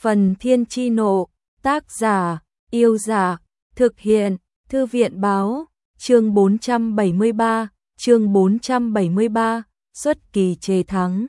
Phần Thiên Chi Nộ, tác giả, Yêu Giả, thực hiện, Thư viện Báo, chương 473, xuất kỳ chế thắng.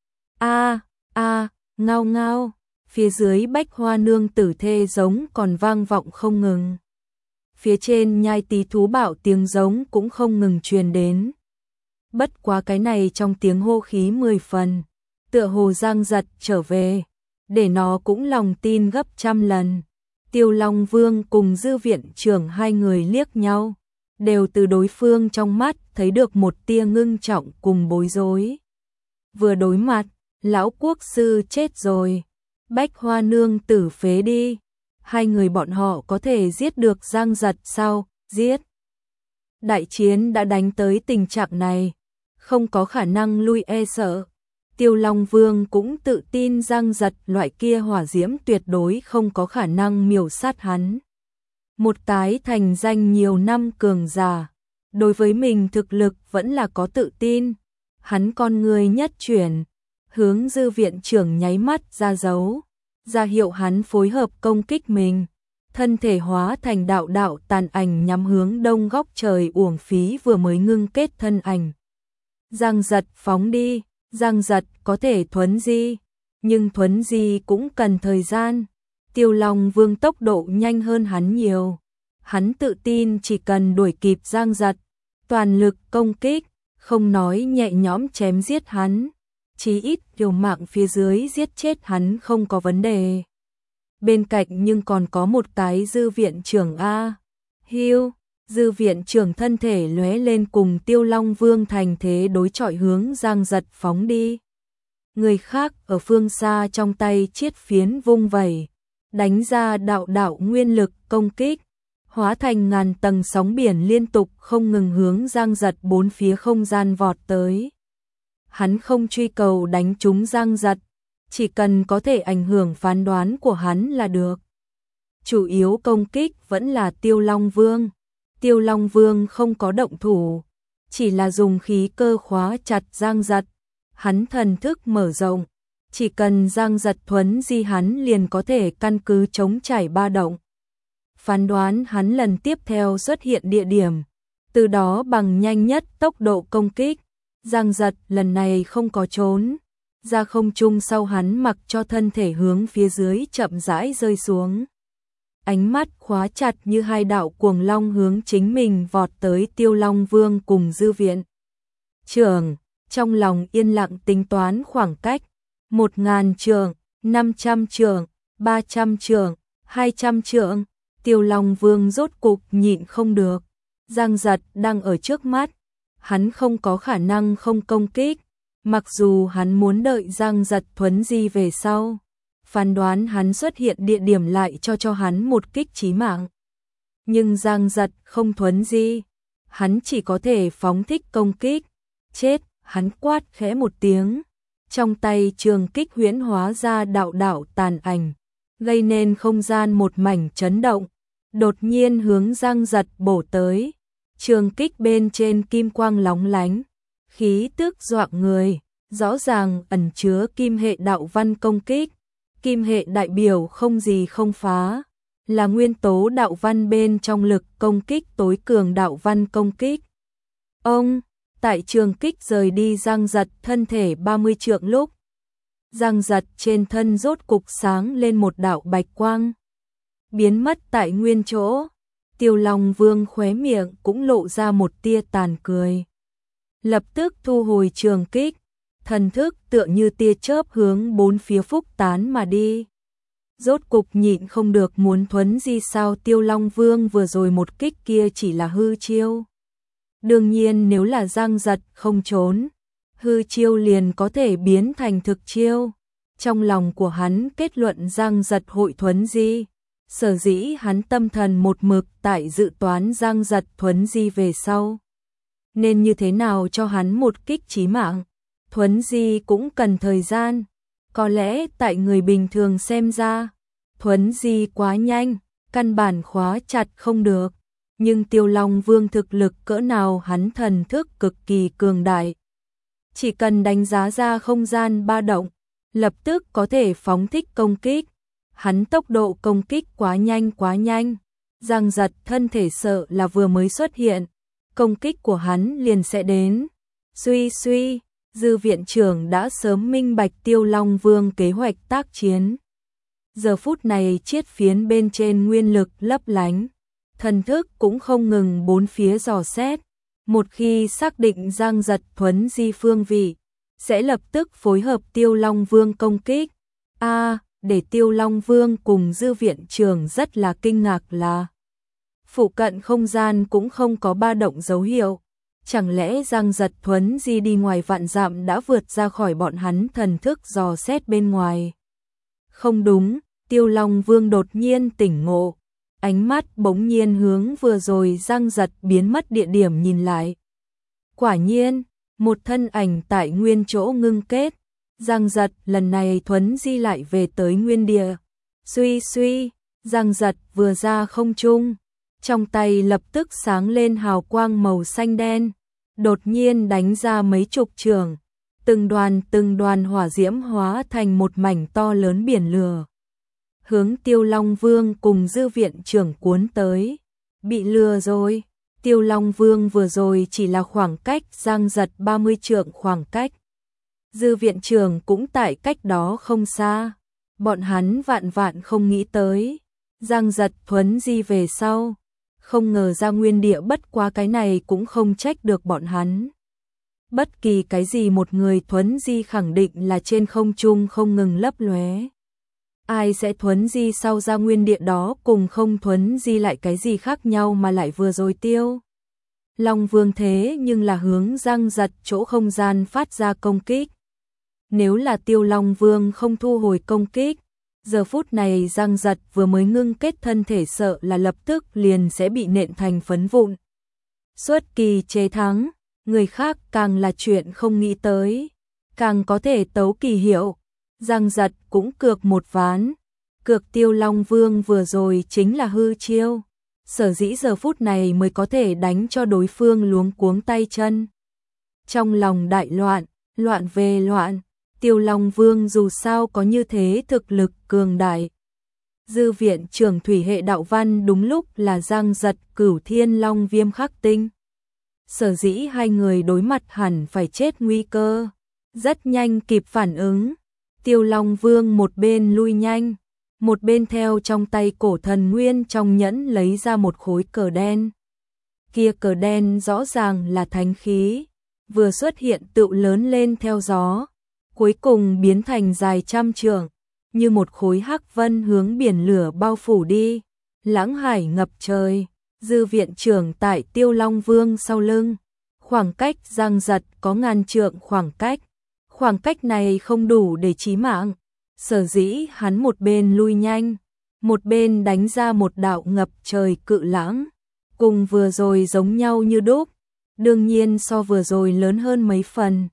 Ngao ngao, phía dưới Bách Hoa Nương tử thê giống còn vang vọng không ngừng. Phía trên nhai tí thú bạo tiếng giống cũng không ngừng truyền đến. Bất quá cái này trong tiếng hô khí 10 phần, tựa hồ Giang Giật trở về, để nó cũng lòng tin gấp trăm lần. Tiêu Long Vương cùng Dư viện trưởng hai người liếc nhau, đều từ đối phương trong mắt thấy được một tia ngưng trọng cùng bối rối. Vừa đối mặt, lão quốc sư chết rồi, Bách Hoa Nương tử phế đi, hai người bọn họ có thể giết được Giang Giật sao? Giết. Đại chiến đã đánh tới tình trạng này, không có khả năng lui e sợ. Tiêu Long Vương cũng tự tin Giang Giật loại kia hỏa diễm tuyệt đối không có khả năng miểu sát hắn. Một tái thành danh nhiều năm cường giả, đối với mình thực lực vẫn là có tự tin. Hắn con người nhất chuyển, hướng Dư viện trưởng nháy mắt ra dấu, ra hiệu hắn phối hợp công kích mình. Thân thể hóa thành đạo đạo tàn ảnh nhắm hướng đông góc trời uổng phí vừa mới ngưng kết thân ảnh. Giang Giật phóng đi. Giang Giật có thể thuấn di, nhưng thuấn di cũng cần thời gian. Tiêu Long Vương tốc độ nhanh hơn hắn nhiều. Hắn tự tin chỉ cần đuổi kịp Giang Giật, toàn lực công kích, không nói nhẹ nhõm chém giết hắn, chí ít liều mạng phía dưới giết chết hắn không có vấn đề. Bên cạnh nhưng còn có một cái Dư viện trưởng Hưu. Dư viện trưởng thân thể lóe lên cùng Tiêu Long Vương thành thế đối chọi hướng Giang Giật phóng đi. Người khác ở phương xa trong tay chiết phiến vung vẩy, đánh ra đạo đạo nguyên lực công kích, hóa thành ngàn tầng sóng biển liên tục không ngừng hướng Giang Giật bốn phía không gian vọt tới. Hắn không truy cầu đánh trúng Giang Giật, chỉ cần có thể ảnh hưởng phán đoán của hắn là được. Chủ yếu công kích vẫn là Tiêu Long Vương. Tiêu Long Vương không có động thủ, chỉ là dùng khí cơ khóa chặt Giang Giật. Hắn thần thức mở rộng, chỉ cần Giang Giật thuấn di hắn liền có thể căn cứ chống chảy ba động. Phán đoán hắn lần tiếp theo xuất hiện địa điểm, từ đó bằng nhanh nhất tốc độ công kích. Giang Giật lần này không có trốn, ra không trung sau hắn mặc cho thân thể hướng phía dưới chậm rãi rơi xuống. Ánh mắt khóa chặt như hai đạo cuồng long hướng chính mình vọt tới Tiêu Long Vương cùng Dư viện trưởng, trong lòng yên lặng tính toán khoảng cách, 1000 trượng, 500 trượng, 300 trượng, 200 trượng. Tiêu Long Vương rốt cục nhịn không được, Giang Giật đang ở trước mắt, hắn không có khả năng không công kích, mặc dù hắn muốn đợi Giang Giật thuấn di về sau. Phán đoán hắn xuất hiện địa điểm lại cho hắn một kích chí mạng. Nhưng Giang Giật không thuấn di, hắn chỉ có thể phóng thích công kích. Chết, hắn quát khẽ một tiếng. Trong tay trường kích huyễn hóa ra đạo đạo tàn ảnh, gây nên không gian một mảnh chấn động. Đột nhiên hướng Giang Giật bổ tới. Trường kích bên trên kim quang lóng lánh, khí tức dọa người, rõ ràng ẩn chứa kim hệ đạo văn công kích. Kim hệ đại biểu không gì không phá, là nguyên tố đạo văn bên trong lực công kích tối cường đạo văn công kích. Tại trường kích rời đi Giang Giật thân thể 30 trượng lúc, Giang Giật trên thân rốt cục sáng lên một đạo bạch quang, biến mất tại nguyên chỗ. Tiêu Long Vương khóe miệng cũng lộ ra một tia tàn cười, lập tức thu hồi trường kích. Thần thức tựa như tia chớp hướng bốn phía phúc tán mà đi. Rốt cục nhịn không được muốn thuấn di sao? Tiêu Long Vương vừa rồi một kích kia chỉ là hư chiêu. Đương nhiên nếu là Giang Giật không trốn, hư chiêu liền có thể biến thành thực chiêu. Trong lòng của hắn kết luận Giang Giật hội thuấn di, sở dĩ hắn tâm thần một mực tại dự toán Giang Giật thuấn di về sau, nên như thế nào cho hắn một kích chí mạng. Thuấn di cũng cần thời gian, có lẽ tại người bình thường xem ra, thuấn di quá nhanh, căn bản khóa chặt không được. Nhưng Tiêu Long Vương thực lực cỡ nào hắn thần thức cực kỳ cường đại. Chỉ cần đánh giá ra không gian ba động, lập tức có thể phóng thích công kích. hắn tốc độ công kích quá nhanh. Giang Giật thân thể sợ là vừa mới xuất hiện, công kích của hắn liền sẽ đến. Suy, Dư viện trưởng đã sớm minh bạch Tiêu Long Vương kế hoạch tác chiến. Giờ phút này chiết phiến bên trên nguyên lực lấp lánh, thần thức cũng không ngừng bốn phía dò xét. Một khi xác định Giang Giật thuấn di phương vị, sẽ lập tức phối hợp Tiêu Long Vương công kích. Để Tiêu Long Vương cùng Dư viện trưởng rất là kinh ngạc là phụ cận không gian cũng không có ba động dấu hiệu. Chẳng lẽ Giang Giật thuấn di đi ngoài vạn dặm đã vượt ra khỏi bọn hắn thần thức dò xét bên ngoài? Không đúng, Tiêu Long Vương đột nhiên tỉnh ngộ, ánh mắt bỗng nhiên hướng vừa rồi Giang Giật biến mất địa điểm nhìn lại. Quả nhiên, một thân ảnh tại nguyên chỗ ngưng kết. Giang Giật lần này thuấn di lại về tới nguyên địa. Suy, Giang Giật vừa ra không trung, trong tay lập tức sáng lên hào quang màu xanh đen, đột nhiên đánh ra mấy chục chưởng, từng đoàn hỏa diễm hóa thành một mảnh to lớn biển lửa, hướng Tiêu Long Vương cùng Dư viện trưởng cuốn tới. Bị lừa rồi, Tiêu Long Vương vừa rồi chỉ là khoảng cách Giang Giật 30 trượng khoảng cách. Dư viện trưởng cũng tại cách đó không xa. Bọn hắn vạn không nghĩ tới. Giang Giật thuấn di về sau. Không ngờ ra nguyên địa, bất quá cái này cũng không trách được bọn hắn. Bất kỳ cái gì một người thuấn di khẳng định là trên không trung không ngừng lấp lóe. Ai sẽ thuấn di sau ra nguyên địa đó cùng không thuấn di lại cái gì khác nhau mà lại vừa rồi Tiêu Long Vương thế nhưng là hướng Giang Giật chỗ không gian phát ra công kích. Nếu là Tiêu Long Vương không thu hồi công kích, giờ phút này Giang Giật vừa mới ngưng kết thân thể sợ là lập tức liền sẽ bị nện thành phấn vụn. Xuất kỳ chế thắng, người khác càng là chuyện không nghĩ tới, càng có thể tấu kỳ hiệu. Giang Giật cũng cược một ván, cược Tiêu Long Vương vừa rồi chính là hư chiêu, sở dĩ giờ phút này mới có thể đánh cho đối phương luống cuống tay chân. Trong lòng đại loạn về loạn, Tiêu Long Vương dù sao có như thế thực lực cường đại. Dư viện trưởng thủy hệ đạo văn đúng lúc là Giang Giật Cửu Thiên Long Viêm khắc tinh. Sở dĩ hai người đối mặt hẳn phải chết nguy cơ, rất nhanh kịp phản ứng. Tiêu Long Vương một bên lui nhanh, một bên theo trong tay cổ thần nguyên trong nhẫn lấy ra một khối cờ đen. Kia cờ đen rõ ràng là thánh khí, vừa xuất hiện tựu lớn lên theo gió, cuối cùng biến thành dài trăm trượng, như một khối hắc vân hướng biển lửa bao phủ đi, lãng hải ngập trời. Dư viện trưởng tại Tiêu Long Vương sau lưng, khoảng cách Giang Giật có ngàn trượng khoảng cách này không đủ để chí mạng, sở dĩ hắn một bên lui nhanh, một bên đánh ra một đạo ngập trời cự lãng, cùng vừa rồi giống nhau như đúc, đương nhiên so vừa rồi lớn hơn mấy phần.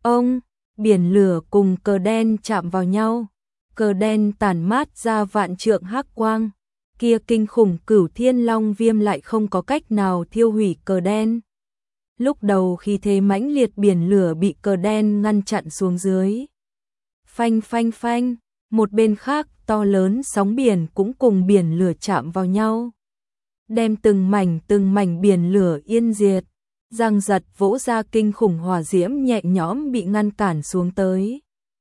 Biển lửa cùng cờ đen chạm vào nhau, cờ đen tản mát ra vạn trượng hắc quang, kia kinh khủng Cửu Thiên Long Viêm lại không có cách nào thiêu hủy cờ đen. Lúc đầu khi thế mãnh liệt biển lửa bị cờ đen ngăn chặn xuống dưới. Phanh, một bên khác to lớn sóng biển cũng cùng biển lửa chạm vào nhau, đem từng mảnh biển lửa yên diệt. Giang Giật vỗ ra kinh khủng hỏa diễm nhẹ nhõm bị ngăn cản xuống tới.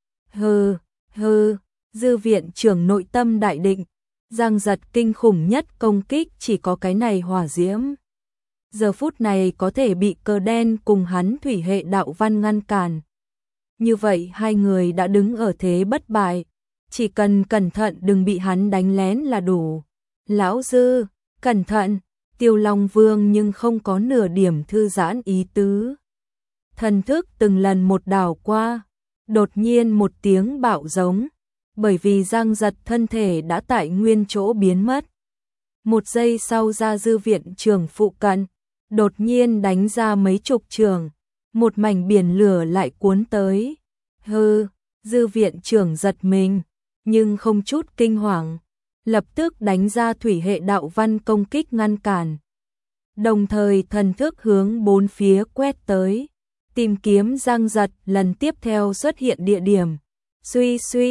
Dư viện trưởng nội tâm đại định, Giang Giật kinh khủng nhất công kích chỉ có cái này hỏa diễm. Giờ phút này có thể bị cờ đen cùng hắn thủy hệ đạo văn ngăn cản. Như vậy hai người đã đứng ở thế bất bại, chỉ cần cẩn thận đừng bị hắn đánh lén là đủ. Lão Dư, cẩn thận! Tiêu Long Vương nhưng không có nửa điểm thư giãn ý tứ. Thần thức từng lần một đảo qua, đột nhiên một tiếng bạo giống, bởi vì Giang Giật thân thể đã tại nguyên chỗ biến mất. Một giây sau ra dư viện trưởng phụ cận, đột nhiên đánh ra mấy chục trường, một mảnh biển lửa lại cuốn tới. Dư viện trưởng giật mình, nhưng không chút kinh hoàng, lập tức đánh ra thủy hệ đạo văn công kích ngăn cản. Đồng thời thần thức hướng bốn phía quét tới, tìm kiếm Giang Giật lần tiếp theo xuất hiện địa điểm. Suy,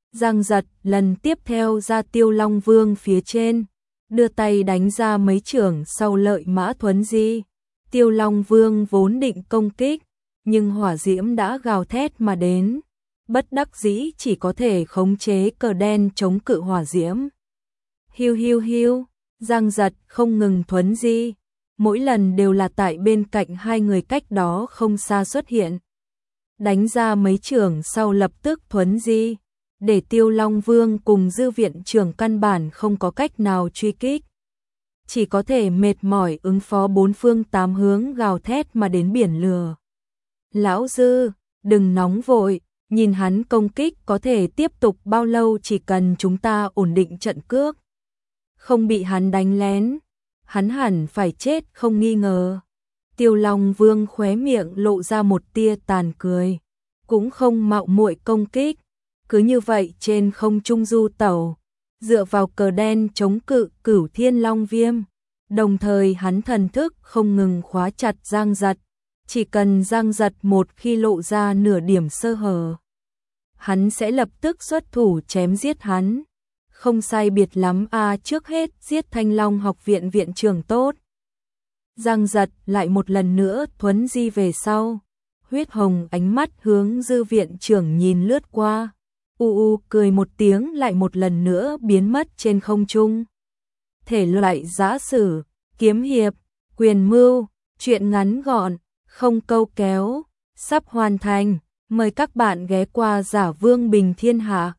Giang Giật lần tiếp theo ra Tiêu Long Vương phía trên, đưa tay đánh ra mấy chưởng sau lợi mã thuấn di. Tiêu Long Vương vốn định công kích, nhưng hỏa diễm đã gào thét mà đến, bất đắc dĩ chỉ có thể khống chế cờ đen chống cự hỏa diễm. Hiu hiu hiu, Giang Giật không ngừng thuấn di, mỗi lần đều là tại bên cạnh hai người cách đó không xa xuất hiện. Đánh ra mấy chưởng sau lập tức thuấn di, để Tiêu Long Vương cùng dư viện trưởng căn bản không có cách nào truy kích. Chỉ có thể mệt mỏi ứng phó bốn phương tám hướng gào thét mà đến biển lửa. Lão Dư, đừng nóng vội, nhìn hắn công kích có thể tiếp tục bao lâu, chỉ cần chúng ta ổn định trận cước. Không bị hắn đánh lén, hắn hẳn phải chết không nghi ngờ. Tiêu Long Vương khóe miệng lộ ra một tia tàn cười, cũng không mạo muội công kích, cứ như vậy trên không trung du tẩu, dựa vào cờ đen chống cự Cửu Thiên Long Viêm, đồng thời hắn thần thức không ngừng khóa chặt Giang Giật, chỉ cần Giang Giật một khi lộ ra nửa điểm sơ hở, hắn sẽ lập tức xuất thủ chém giết hắn. Không sai biệt lắm trước hết giết Thanh Long học viện viện trưởng tốt. Giang Giật lại một lần nữa thuấn di về sau, huyết hồng ánh mắt hướng dư viện trưởng nhìn lướt qua, cười một tiếng lại một lần nữa biến mất trên không trung. Thể loại giã sử, kiếm hiệp, quyền mưu, truyện ngắn gọn, không câu kéo, sắp hoàn thành, mời các bạn ghé qua Giả Vương Bình Thiên Hạ.